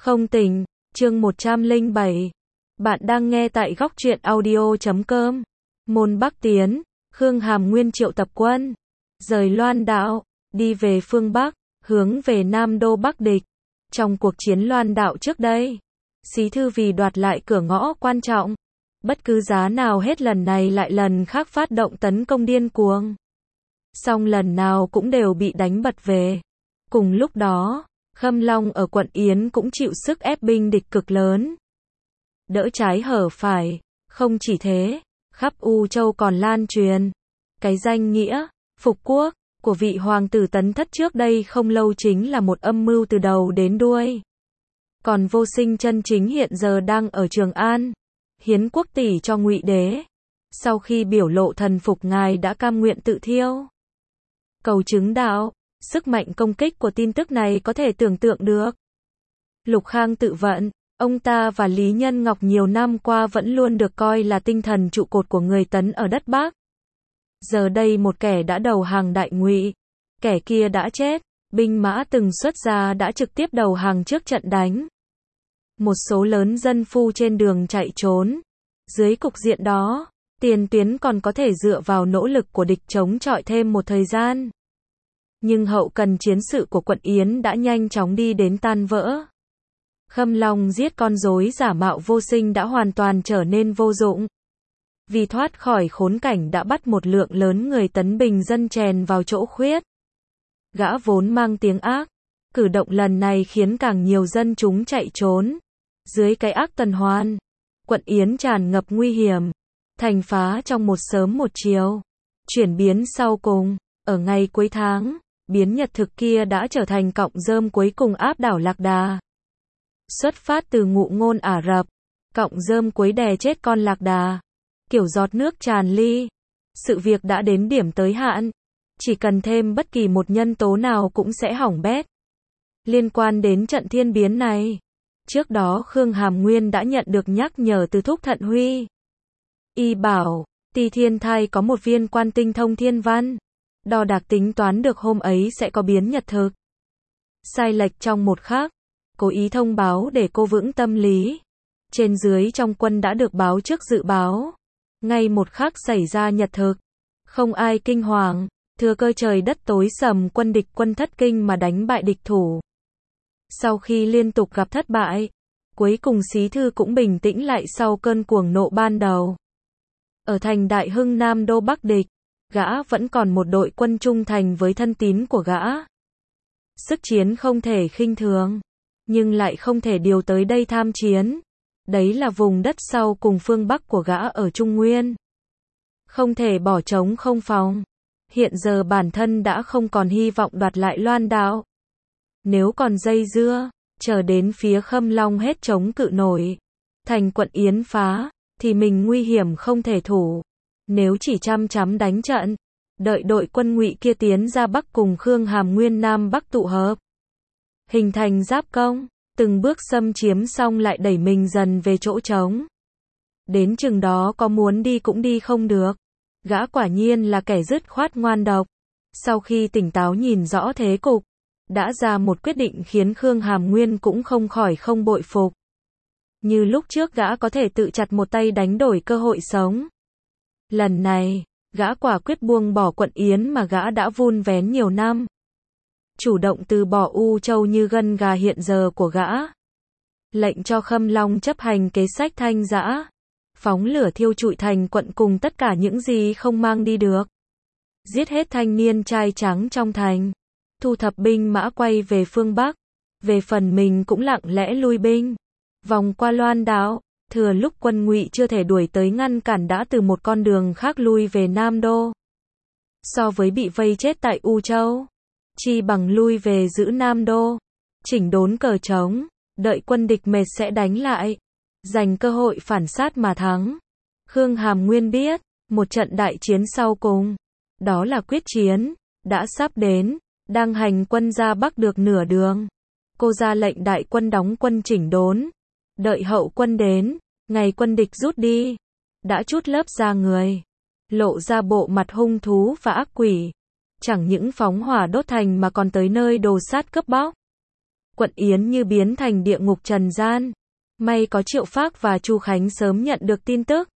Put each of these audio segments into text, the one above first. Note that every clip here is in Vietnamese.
Không tỉnh, chương 107. Bạn đang nghe tại góc truyện audio.com. Môn Bắc Tiến, Khương Hàm Nguyên triệu tập quân, rời Loan Đạo, đi về phương Bắc, hướng về Nam Đô Bắc địch. Trong cuộc chiến Loan Đạo trước đây, Xí Thư vì đoạt lại cửa ngõ quan trọng, bất cứ giá nào hết lần này lại lần khác phát động tấn công điên cuồng. Song lần nào cũng đều bị đánh bật về. Cùng lúc đó, Khâm Long ở quận Yến cũng chịu sức ép binh địch cực lớn. Đỡ trái hở phải, không chỉ thế, khắp U Châu còn lan truyền cái danh nghĩa phục quốc của vị hoàng tử Tấn Thất trước đây không lâu chính là một âm mưu từ đầu đến đuôi. Còn Vô Sinh chân chính hiện giờ đang ở Trường An, hiến quốc tỷ cho Ngụy Đế. Sau khi biểu lộ thần phục ngài đã cam nguyện tự thiêu. Cầu chứng đạo, sức mạnh công kích của tin tức này có thể tưởng tượng được. Lục Khang tự vận, ông ta và Lý Nhân Ngọc nhiều năm qua vẫn luôn được coi là tinh thần trụ cột của người Tấn ở đất Bắc. Giờ đây một kẻ đã đầu hàng Đại Ngụy, kẻ kia đã chết, binh mã từng xuất ra đã trực tiếp đầu hàng trước trận đánh. Một số lớn dân phu trên đường chạy trốn. Dưới cục diện đó, tiền tuyến còn có thể dựa vào nỗ lực của địch chống chọi thêm một thời gian. Nhưng hậu cần chiến sự của quận Yến đã nhanh chóng đi đến tan vỡ. Khâm Long giết con rối giả mạo Vô Sinh đã hoàn toàn trở nên vô dụng. Vì thoát khỏi khốn cảnh đã bắt một lượng lớn người Tấn bình dân chèn vào chỗ khuyết. Gã vốn mang tiếng ác, cử động lần này khiến càng nhiều dân chúng chạy trốn. Dưới cái ác tần hoan, quận Yến tràn ngập nguy hiểm, thành phá trong một sớm một chiều. Chuyển biến sau cùng, ở ngày cuối tháng, biến nhật thực kia đã trở thành cọng rơm cuối cùng áp đảo Lạc Đà. Xuất phát từ ngụ ngôn Ả Rập, cọng rơm cuối đè chết con Lạc Đà, kiểu giọt nước tràn ly. Sự việc đã đến điểm tới hạn, chỉ cần thêm bất kỳ một nhân tố nào cũng sẽ hỏng bét. Liên quan đến trận thiên biến này, trước đó Khương Hàm Nguyên đã nhận được nhắc nhở từ Thúc Thận Huy. Y bảo, Ti Thiên Thai có một viên quan tinh thông thiên văn, đo đạc tính toán được hôm ấy sẽ có biến nhật thực. Sai lệch trong một khắc, cố ý thông báo để cô vững tâm lý. Trên dưới trong quân đã được báo trước dự báo. Ngay một khắc xảy ra nhật thực, không ai kinh hoàng, thừa cơ trời đất tối sầm quân địch quân thất kinh mà đánh bại địch thủ. Sau khi liên tục gặp thất bại, cuối cùng Xí Thư cũng bình tĩnh lại sau cơn cuồng nộ ban đầu. Ở thành Đại Hưng Nam Đô Bắc địch, gã vẫn còn một đội quân trung thành với thân tín của gã. Sức chiến không thể khinh thường, nhưng lại không thể điều tới đây tham chiến. Đấy là vùng đất sau cùng phương Bắc của gã ở Trung Nguyên. Không thể bỏ trống không phòng. Hiện giờ bản thân đã không còn hy vọng đoạt lại Loan Đạo. Nếu còn dây dưa, chờ đến phía Khâm Long hết chống cự nổi, thành quận Yến phá, thì mình nguy hiểm không thể thủ. Nếu chỉ chăm chăm đánh trận, đợi đội quân Ngụy kia tiến ra Bắc cùng Khương Hàm Nguyên Nam Bắc tụ hợp, hình thành giáp công, từng bước xâm chiếm xong lại đẩy mình dần về chỗ trống. Đến chừng đó có muốn đi cũng đi không được. Gã quả nhiên là kẻ dứt khoát ngoan độc. Sau khi tỉnh táo nhìn rõ thế cục, đã ra một quyết định khiến Khương Hàm Nguyên cũng không khỏi không bội phục. Như lúc trước gã có thể tự chặt một tay đánh đổi cơ hội sống. Lần này, gã quả quyết buông bỏ quận Yến mà gã đã vun vén nhiều năm. Chủ động từ bỏ U Châu như gân gà hiện giờ của gã. Lệnh cho Khâm Long chấp hành kế sách thanh dã, phóng lửa thiêu trụi thành quận cùng tất cả những gì không mang đi được. Giết hết thanh niên trai trắng trong thành, thu thập binh mã quay về phương Bắc. Về phần mình cũng lặng lẽ lui binh, vòng qua Loan Đạo, thừa lúc quân Ngụy chưa thể đuổi tới ngăn cản đã từ một con đường khác lui về Nam Đô. So với bị vây chết tại U Châu, chi bằng lui về giữ Nam Đô, chỉnh đốn cờ trống, đợi quân địch mệt sẽ đánh lại, dành cơ hội phản sát mà thắng. Khương Hàm Nguyên biết, một trận đại chiến sau cùng, đó là quyết chiến, đã sắp đến, đang hành quân ra Bắc được nửa đường. Cô ra lệnh đại quân đóng quân chỉnh đốn, đợi hậu quân đến, ngày quân địch rút đi, đã trút lớp da người, lộ ra bộ mặt hung thú và ác quỷ. Chẳng những phóng hỏa đốt thành mà còn tới nơi đồ sát cướp bóc. quận Yến như biến thành địa ngục trần gian. May có Triệu Phác và Chu Khánh sớm nhận được tin tức.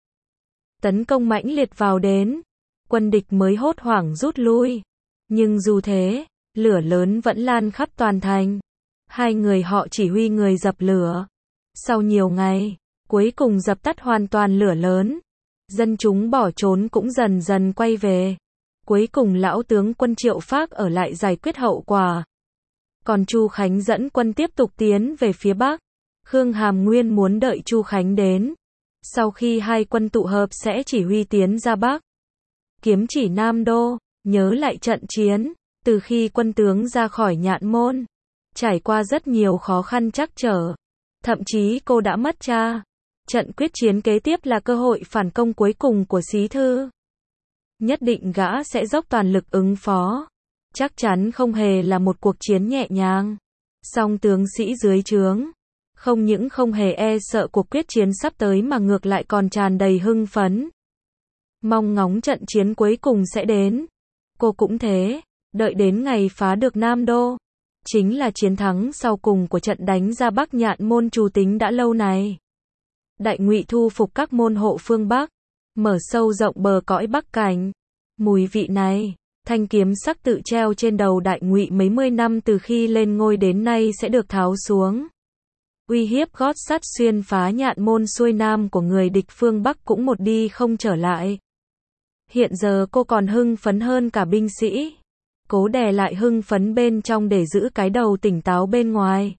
Tấn công mãnh liệt vào đến, quân địch mới hốt hoảng rút lui. Nhưng dù thế, lửa lớn vẫn lan khắp toàn thành. Hai người họ chỉ huy người dập lửa. Sau nhiều ngày, cuối cùng dập tắt hoàn toàn lửa lớn. Dân chúng bỏ trốn cũng dần dần quay về. Cuối cùng lão tướng quân Triệu Phác ở lại giải quyết hậu quả. Còn Chu Khánh dẫn quân tiếp tục tiến về phía Bắc. Khương Hàm Nguyên muốn đợi Chu Khánh đến. Sau khi hai quân tụ hợp sẽ chỉ huy tiến ra Bắc. Kiếm chỉ Nam Đô, nhớ lại trận chiến. Từ khi quân tướng ra khỏi Nhạn Môn, trải qua rất nhiều khó khăn trắc trở. Thậm chí cô đã mất cha. Trận quyết chiến kế tiếp là cơ hội phản công cuối cùng của Xí Thư. Nhất định gã sẽ dốc toàn lực ứng phó. Chắc chắn không hề là một cuộc chiến nhẹ nhàng. Song tướng sĩ dưới trướng, không những không hề e sợ cuộc quyết chiến sắp tới mà ngược lại còn tràn đầy hưng phấn. Mong ngóng trận chiến cuối cùng sẽ đến. Cô cũng thế, đợi đến ngày phá được Nam Đô. Chính là chiến thắng sau cùng của trận đánh ra Bắc Nhạn Môn trù tính đã lâu này. Đại Ngụy thu phục các môn hộ phương Bắc, mở sâu rộng bờ cõi Bắc Cảnh. Mùi vị này, thanh kiếm sắc tự treo trên đầu Đại Ngụy mấy mươi năm từ khi lên ngôi đến nay sẽ được tháo xuống. Uy hiếp gót sắt xuyên phá Nhạn Môn xuôi nam của người địch phương Bắc cũng một đi không trở lại. Hiện giờ cô còn hưng phấn hơn cả binh sĩ. Cố đè lại hưng phấn bên trong để giữ cái đầu tỉnh táo bên ngoài.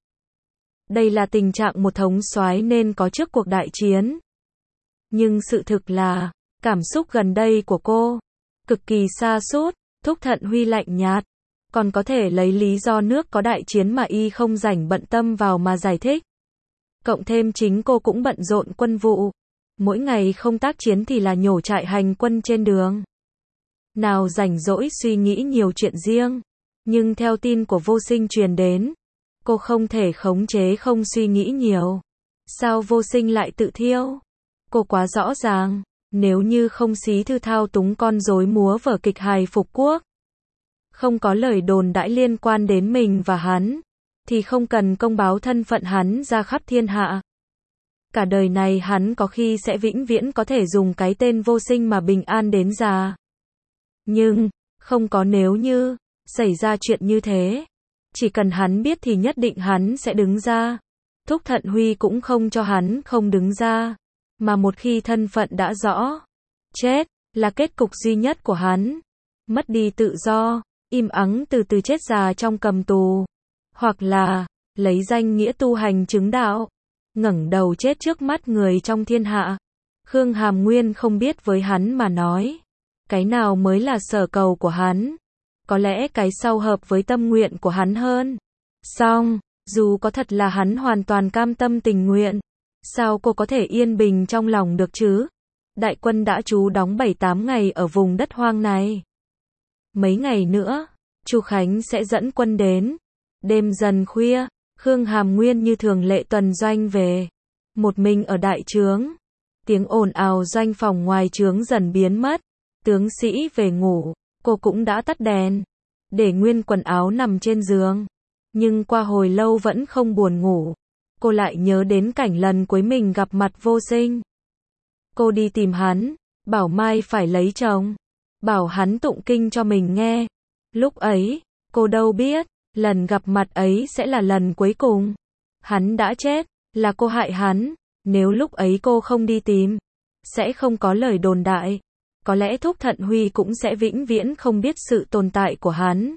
Đây là tình trạng một thống soái nên có trước cuộc đại chiến. Nhưng sự thực là, cảm xúc gần đây của cô cực kỳ sa sút. Thúc Thận Huy lạnh nhạt, còn có thể lấy lý do nước có đại chiến mà y không rảnh bận tâm vào mà giải thích. Cộng thêm chính cô cũng bận rộn quân vụ. Mỗi ngày không tác chiến thì là nhổ trại hành quân trên đường. Nào rảnh rỗi suy nghĩ nhiều chuyện riêng. Nhưng theo tin của Vô Sinh truyền đến, cô không thể khống chế không suy nghĩ nhiều. Sao Vô Sinh lại tự thiêu? Cô quá rõ ràng, nếu như không Xí Thư thao túng con rối múa vở kịch hài phục quốc, không có lời đồn đãi liên quan đến mình và hắn, thì không cần công báo thân phận hắn ra khắp thiên hạ. Cả đời này hắn có khi sẽ vĩnh viễn có thể dùng cái tên Vô Sinh mà bình an đến già. Nhưng, không có nếu như xảy ra chuyện như thế. Chỉ cần hắn biết thì nhất định hắn sẽ đứng ra. Thúc Thận Huy cũng không cho hắn không đứng ra. Mà một khi thân phận đã rõ, chết là kết cục duy nhất của hắn. Mất đi tự do, im ắng từ từ chết già trong cầm tù. Hoặc là, lấy danh nghĩa tu hành chứng đạo, ngẩng đầu chết trước mắt người trong thiên hạ. Khương Hàm Nguyên không biết với hắn mà nói, cái nào mới là sở cầu của hắn. Có lẽ cái sau hợp với tâm nguyện của hắn hơn. Song, dù có thật là hắn hoàn toàn cam tâm tình nguyện, sao cô có thể yên bình trong lòng được chứ? Đại quân đã trú đóng 7-8 ngày ở vùng đất hoang này. Mấy ngày nữa, Chu Khánh sẽ dẫn quân đến. Đêm dần khuya, Khương Hàm Nguyên như thường lệ tuần doanh về. Một mình ở đại trướng. Tiếng ồn ào doanh phòng ngoài trướng dần biến mất. Tướng sĩ về ngủ, cô cũng đã tắt đèn. Để nguyên quần áo nằm trên giường. Nhưng qua hồi lâu vẫn không buồn ngủ. Cô lại nhớ đến cảnh lần cuối mình gặp mặt Vô Sinh. Cô đi tìm hắn, bảo mai phải lấy chồng. Bảo hắn tụng kinh cho mình nghe. Lúc ấy, cô đâu biết, lần gặp mặt ấy sẽ là lần cuối cùng. Hắn đã chết, là cô hại hắn. Nếu lúc ấy cô không đi tìm, sẽ không có lời đồn đại. Có lẽ Thúc Thận Huy cũng sẽ vĩnh viễn không biết sự tồn tại của hắn.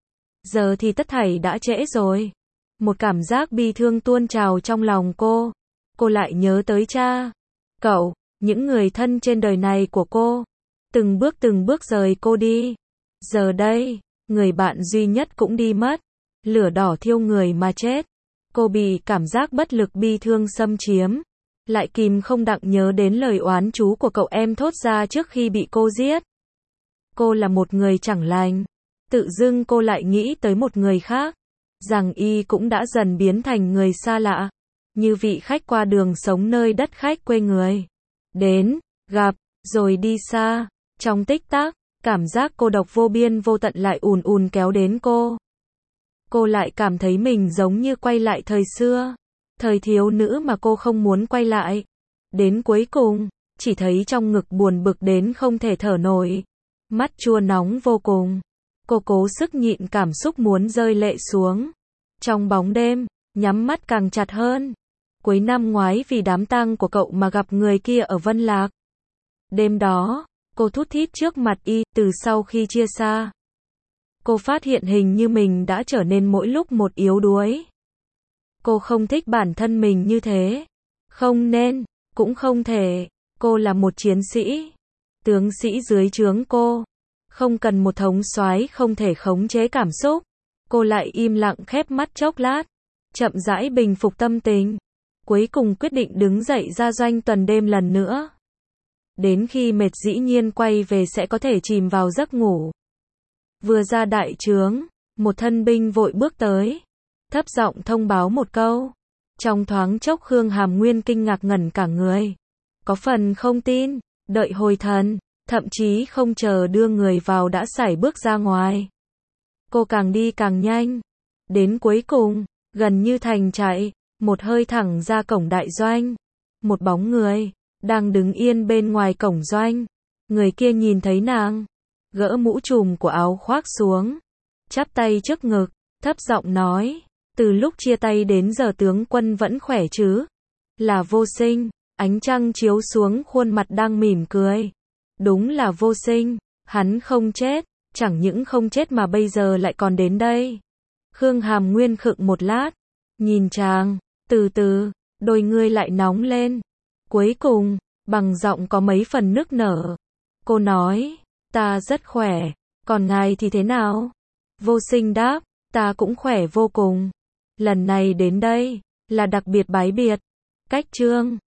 Giờ thì tất thảy đã trễ rồi. Một cảm giác bi thương tuôn trào trong lòng cô. Cô lại nhớ tới cha, cậu, những người thân trên đời này của cô. Từng bước rời cô đi. Giờ đây, người bạn duy nhất cũng đi mất. Lửa đỏ thiêu người mà chết. Cô bị cảm giác bất lực bi thương xâm chiếm. Lại kìm không đặng nhớ đến lời oán chú của cậu em thốt ra trước khi bị cô giết. Cô là một người chẳng lành. Tự dưng cô lại nghĩ tới một người khác. Rằng y cũng đã dần biến thành người xa lạ. Như vị khách qua đường sống nơi đất khách quê người. Đến, gặp, rồi đi xa. Trong tích tắc, cảm giác cô độc vô biên vô tận lại ùn ùn kéo đến cô. cô lại cảm thấy mình giống như quay lại thời xưa. Thời thiếu nữ mà cô không muốn quay lại. Đến cuối cùng, chỉ thấy trong ngực buồn bực đến không thể thở nổi. Mắt chua nóng vô cùng. Cô cố sức nhịn cảm xúc muốn rơi lệ xuống. Trong bóng đêm, nhắm mắt càng chặt hơn. Cuối năm ngoái vì đám tang của cậu mà gặp người kia ở Vân Lạc. Đêm đó, cô thút thít trước mặt y, từ sau khi chia xa. Cô phát hiện hình như mình đã trở nên mỗi lúc một yếu đuối. Cô không thích bản thân mình như thế. Không nên, cũng không thể. Cô là một chiến sĩ. Tướng sĩ dưới trướng cô. Không cần một thống soái không thể khống chế cảm xúc. Cô lại im lặng khép mắt chốc lát. Chậm rãi bình phục tâm tình. Cuối cùng quyết định đứng dậy ra doanh tuần đêm lần nữa. Đến khi mệt dĩ nhiên quay về sẽ có thể chìm vào giấc ngủ. Vừa ra đại trướng, một thân binh vội bước tới. Thấp giọng thông báo một câu. Trong thoáng chốc Khương Hàm Nguyên kinh ngạc ngẩn cả người. Có phần không tin, đợi hồi thần, thậm chí không chờ đưa người vào đã sải bước ra ngoài. Cô càng đi càng nhanh. Đến cuối cùng, gần như thành chạy, một hơi thẳng ra cổng đại doanh. Một bóng người đang đứng yên bên ngoài cổng doanh. Người kia nhìn thấy nàng, gỡ mũ trùm của áo khoác xuống, chắp tay trước ngực, thấp giọng nói, từ lúc chia tay đến giờ tướng quân vẫn khỏe chứ? Là Vô Sinh. Ánh trăng chiếu xuống khuôn mặt đang mỉm cười. Đúng là Vô Sinh, hắn không chết, chẳng những không chết mà bây giờ lại còn đến đây. Khương Hàm Nguyên khựng một lát, nhìn chàng, từ từ, đôi ngươi lại nóng lên. Cuối cùng, bằng giọng có mấy phần nức nở, cô nói, ta rất khỏe, còn ngài thì thế nào? Vô Sinh đáp, ta cũng khỏe vô cùng. Lần này đến đây, là đặc biệt bái biệt. Cách chương